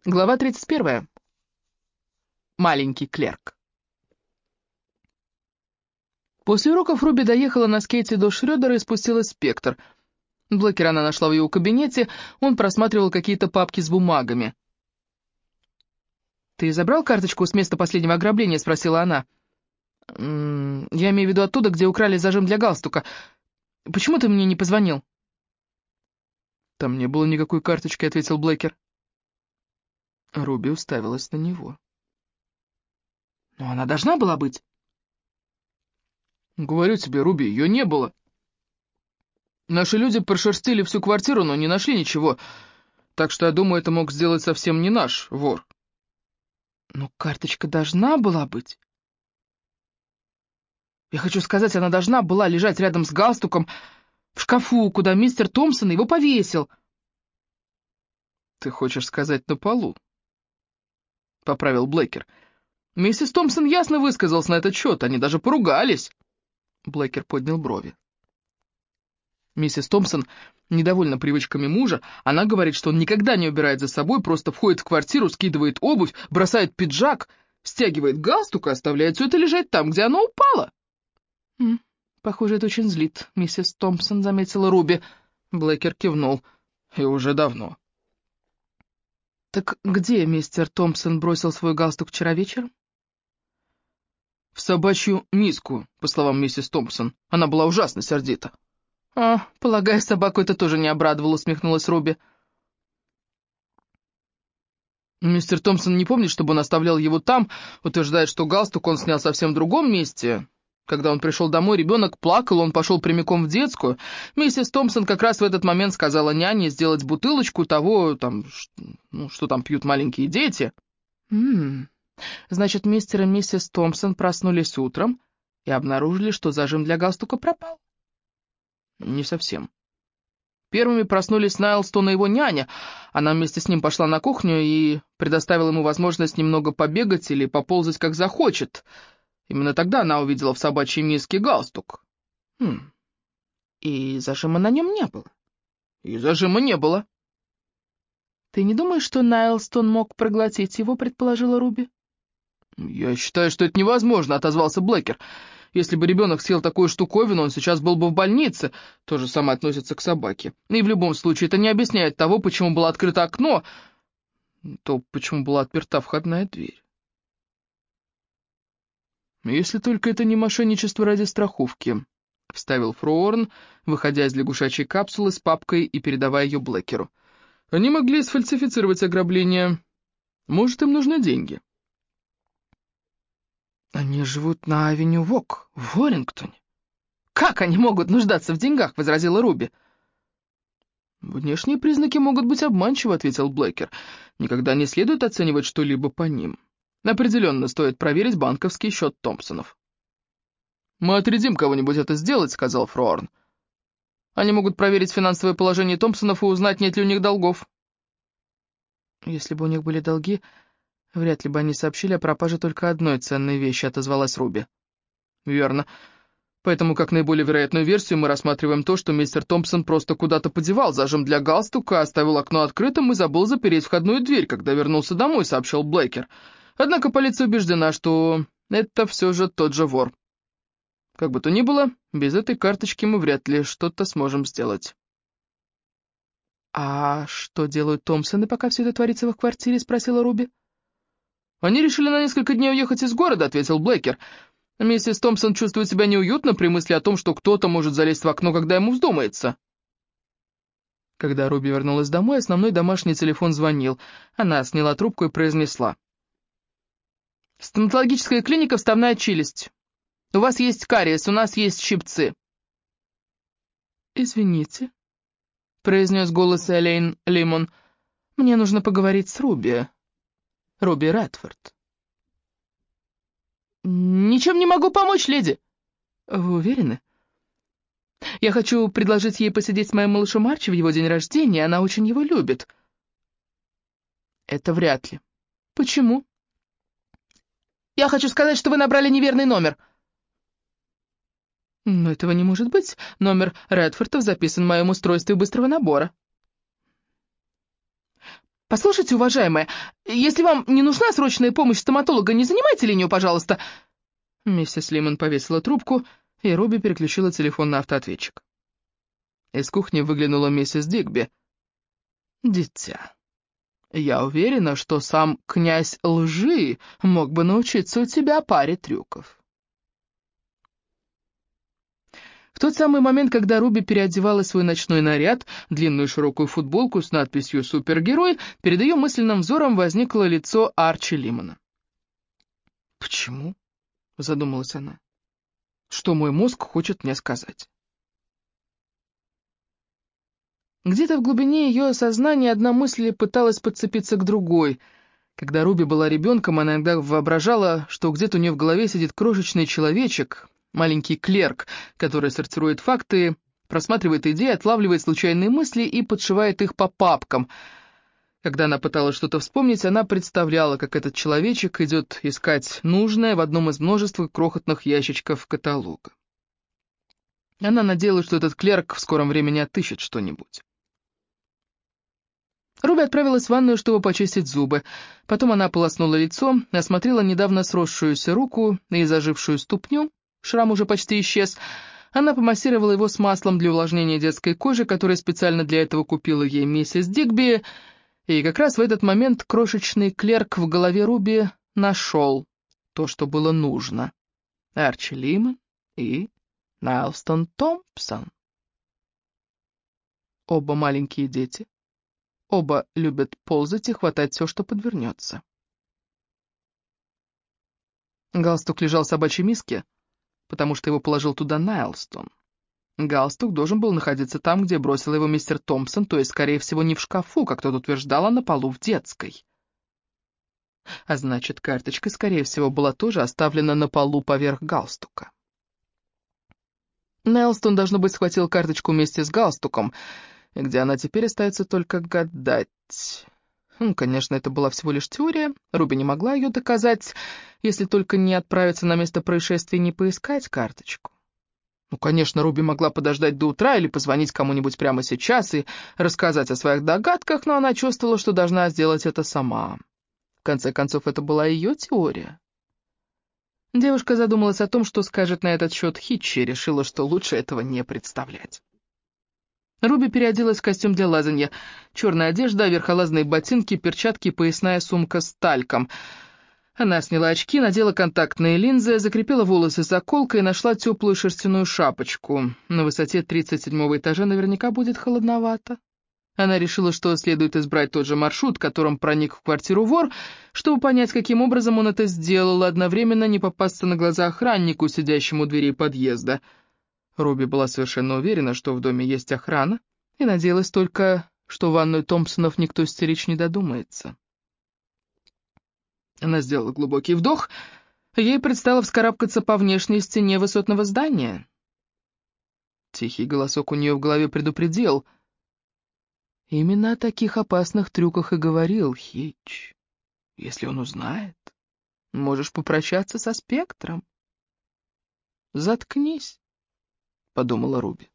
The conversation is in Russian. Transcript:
Глава 31. Маленький клерк. После уроков Руби доехала на скейте до Шрёдера и спустилась в Спектр. Блэкера она нашла в его кабинете, он просматривал какие-то папки с бумагами. «Ты забрал карточку с места последнего ограбления?» — спросила она. «Я имею в виду оттуда, где украли зажим для галстука. Почему ты мне не позвонил?» «Там не было никакой карточки», — ответил Блэкер. Руби уставилась на него. «Но она должна была быть». «Говорю тебе, Руби, ее не было. Наши люди прошерстили всю квартиру, но не нашли ничего, так что я думаю, это мог сделать совсем не наш вор». «Но карточка должна была быть. Я хочу сказать, она должна была лежать рядом с галстуком в шкафу, куда мистер Томпсон его повесил». «Ты хочешь сказать, на полу?» — поправил Блэкер. «Миссис Томпсон ясно высказалась на этот счет, они даже поругались». Блэкер поднял брови. Миссис Томпсон недовольна привычками мужа. Она говорит, что он никогда не убирает за собой, просто входит в квартиру, скидывает обувь, бросает пиджак, стягивает галстук и оставляет все это лежать там, где оно упало. «Похоже, это очень злит, миссис Томпсон», — заметила Руби. Блэкер кивнул. «И уже давно». «Так где мистер Томпсон бросил свой галстук вчера вечером?» «В собачью миску», по словам миссис Томпсон. Она была ужасно сердита. Полагаю, собаку это тоже не обрадовало», — усмехнулась Руби. Мистер Томпсон не помнит, чтобы он оставлял его там, утверждает, что галстук он снял совсем в другом месте. Когда он пришел домой, ребенок плакал, он пошел прямиком в детскую. Миссис Томпсон как раз в этот момент сказала няне сделать бутылочку того, что там пьют маленькие дети. Значит, мистер и миссис Томпсон проснулись утром и обнаружили, что зажим для галстука пропал? Не совсем. Первыми проснулись Найлстон и его няня. Она вместе с ним пошла на кухню и предоставила ему возможность немного побегать или поползать, как захочет. Именно тогда она увидела в собачьей миске галстук. И зажима на нем не было. И зажима не было. «Ты не думаешь, что Найлстон мог проглотить его?» — предположила Руби. «Я считаю, что это невозможно», — отозвался Блэкер. «Если бы ребенок съел такую штуковину, он сейчас был бы в больнице. То же самое относится к собаке. И в любом случае это не объясняет того, почему было открыто окно, то почему была отперта входная дверь. Если только это не мошенничество ради страховки», — вставил Фроуэрн, выходя из лягушачьей капсулы с папкой и передавая ее Блэкеру. «Они могли сфальсифицировать ограбление. Может, им нужны деньги». «Они живут на авеню Вок, в Уоррингтоне. Как они могут нуждаться в деньгах?» — возразила Руби. «Внешние признаки могут быть обманчивы», — ответил Блэкер. «Никогда не следует оценивать что-либо по ним. Определенно стоит проверить банковский счет Томпсонов». «Мы отрядим кого-нибудь это сделать», — сказал Фроуэрн. «Они могут проверить финансовое положение Томпсонов и узнать, нет ли у них долгов». «Если бы у них были долги, вряд ли бы они сообщили о пропаже только одной ценной вещи», — отозвалась Руби. «Верно. Поэтому, как наиболее вероятную версию, мы рассматриваем то, что мистер Томпсон просто куда-то подевал зажим для галстука, оставил окно открытым и забыл запереть входную дверь, когда вернулся домой», — сообщил Блэкер. «Однако полиция убеждена, что это все же тот же вор. Как бы то ни было, без этой карточки мы вряд ли что-то сможем сделать». «А что делают Томпсоны, пока все это творится в их квартире?» — спросила Руби. «Они решили на несколько дней уехать из города», — ответил Блэкер. «Миссис Томпсон чувствует себя неуютно при мысли о том, что кто-то может залезть в окно, когда ему вздумается». Когда Руби вернулась домой, основной домашний телефон звонил. Она сняла трубку и произнесла: «Стоматологическая клиника «Вставная челюсть». У вас есть кариес, у нас есть щипцы». «Извините», — произнес голос Элейн Лимон. «Мне нужно поговорить с Руби. Руби Редфорд». «Ничем не могу помочь, леди». «Вы уверены?» «Я хочу предложить ей посидеть с моим малышом Арчи в его день рождения, она очень его любит». «Это вряд ли». «Почему?» «Я хочу сказать, что вы набрали неверный номер». «Но этого не может быть. Номер Редфордов записан в моем устройстве быстрого набора». «Послушайте, уважаемая, Если вам не нужна срочная помощь стоматолога, не занимайте линию, пожалуйста». Миссис Лимон повесила трубку, и Руби переключила телефон на автоответчик. Из кухни выглянула миссис Дигби. «Дитя, я уверена, что сам князь лжи мог бы научиться у тебя паре трюков». В тот самый момент, когда Руби переодевала свой ночной наряд, длинную широкую футболку с надписью «Супергерой», перед ее мысленным взором возникло лицо Арчи Лимона. «Почему?» — задумалась она. «Что мой мозг хочет мне сказать?» Где-то в глубине ее сознания одна мысль пыталась подцепиться к другой. Когда Руби была ребенком, она иногда воображала, что где-то у нее в голове сидит крошечный человечек, маленький клерк, который сортирует факты, просматривает идеи, отлавливает случайные мысли и подшивает их по папкам. Когда она пыталась что-то вспомнить, она представляла, как этот человечек идет искать нужное в одном из множества крохотных ящичков каталога. Она надеялась, что этот клерк в скором времени отыщет что-нибудь. Руби отправилась в ванную, чтобы почистить зубы. Потом она ополоснула лицо, осмотрела недавно сросшуюся руку и зажившую ступню. Шрам уже почти исчез. Она помассировала его с маслом для увлажнения детской кожи, которое специально для этого купила ей миссис Дигби. И как раз в этот момент крошечный клерк в голове Руби нашел то, что было нужно. Арчи Лимон и Найлстон Томпсон. Оба маленькие дети. Оба любят ползать и хватать все, что подвернется. Галстук лежал в собачьей миске, потому что его положил туда Найлстон. Галстук должен был находиться там, где бросил его мистер Томпсон, то есть, скорее всего, не в шкафу, как тот утверждал, а на полу в детской. А значит, карточка, скорее всего, была тоже оставлена на полу поверх галстука. Найлстон, должно быть, схватил карточку вместе с галстуком, и где она теперь остается только гадать. Конечно, это была всего лишь теория, Руби не могла ее доказать, если только не отправиться на место происшествия и не поискать карточку. Конечно, Руби могла подождать до утра или позвонить кому-нибудь прямо сейчас и рассказать о своих догадках, но она чувствовала, что должна сделать это сама. В конце концов, это была ее теория. Девушка задумалась о том, что скажет на этот счет Хитчи, и решила, что лучше этого не представлять. Руби переоделась в костюм для лазанья. Черная одежда, верхолазные ботинки, перчатки, поясная сумка с тальком. Она сняла очки, надела контактные линзы, закрепила волосы заколкой и нашла теплую шерстяную шапочку. На высоте 37-го этажа наверняка будет холодновато. Она решила, что следует избрать тот же маршрут, которым проник в квартиру вор, чтобы понять, каким образом он это сделал, и одновременно не попасться на глаза охраннику, сидящему у дверей подъезда. Руби была совершенно уверена, что в доме есть охрана, и надеялась только, что в ванную Томпсонов никто стеречь не додумается. Она сделала глубокий вдох, ей предстало вскарабкаться по внешней стене высотного здания. Тихий голосок у нее в голове предупредил. Именно о таких опасных трюках и говорил Хитч. Если он узнает, можешь попрощаться со спектром. «Заткнись», — подумала Руби.